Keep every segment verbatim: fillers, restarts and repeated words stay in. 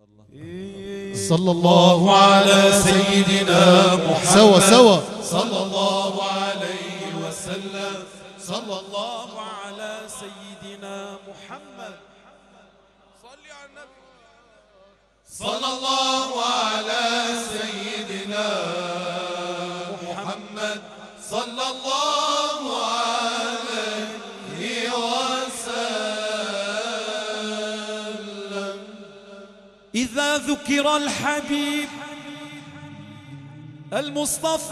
صلى الله على سيدنا محمد سوا سوا صلى الله عليه وسلم. صلى الله على سيدنا محمد. صل على النبي. صلى الله على سيدنا محمد صلى الله عليه وسلم. إذا ذكر الحبيب المصطفى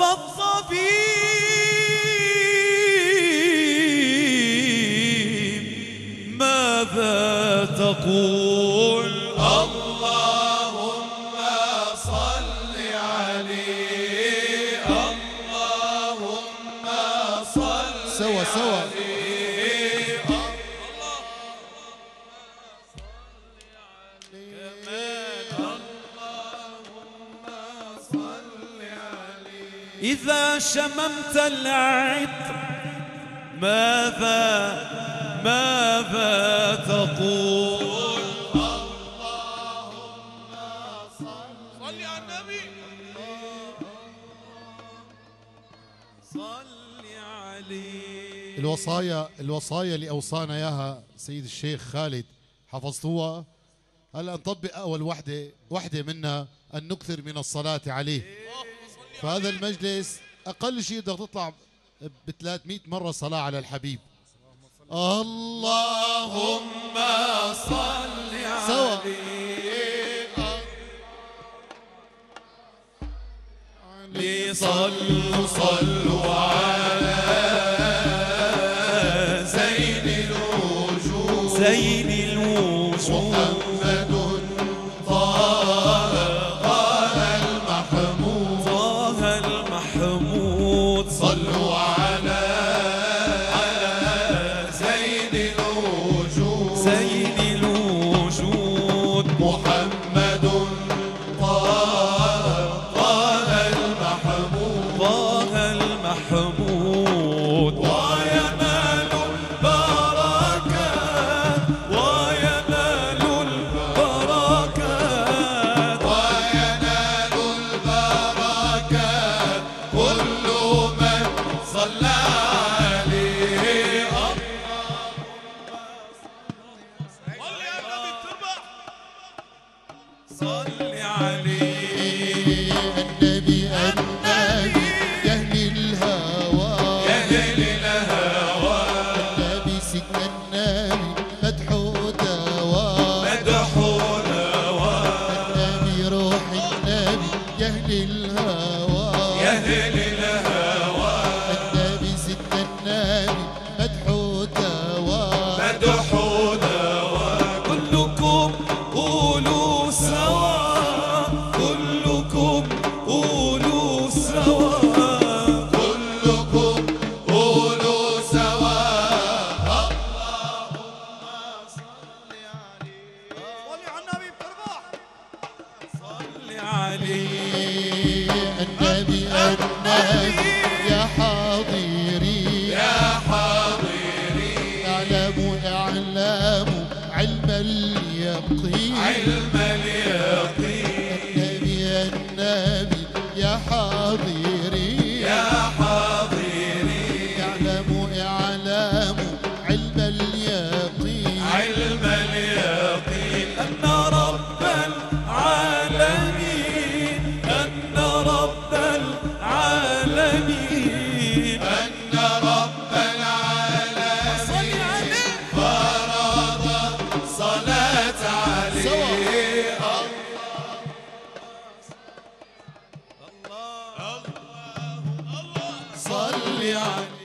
الطبيب ماذا تقول؟ اللهم صل عليه. اللهم صل سوا سوا إذا شممت العطر ماذا ماذا تقول؟ اللهم صل على النبي. صل عليه. الوصايا الوصايا اللي أوصانا إياها سيد الشيخ خالد حفظتوها. هلا نطبق أول وحدة وحدة منها أن نكثر من الصلاة عليه. فهذا المجلس أقل شيء بدك تطلع ب ثلاثمئة مرة صلاة على الحبيب. اللهم صل سوا عليه. صلوا صلوا على زين الوجود زين الوجود محمد طه طه المحمود طه المحمود. صلوا على على زين الوجود زين الوجود محمد طه طه المحمود طه المحمود. وينال البركات وينال البركات وينال البركات كل من صلى عليه. صل عليه. النبي النبي يهدي الهوى يهدي الهوى النبي سكن النبي مدح ودواء مدح ودواء النبي روح النبي يهدي الهوى يهدي الهوى النبي سكن النبي مدح ودواء مدح ودواء. كلكم قولوا سوا كلكم قولوا سوا كلكم قولوا سوا. اللهم صل عليه. صل على النبي بتربح. صل عليه. النبي النبي يا حاضري يا حاضري اعلم اعلام علم اليقين علم اليقين. النبي النبي يا حاضري يا حاضري اعلم اعلام علم اليقين علم اليقين. أن رب العالمين أن رب العالمين أن رب العالمين صل عليه فرض صلاة عليه. الله الله الله صل عليه.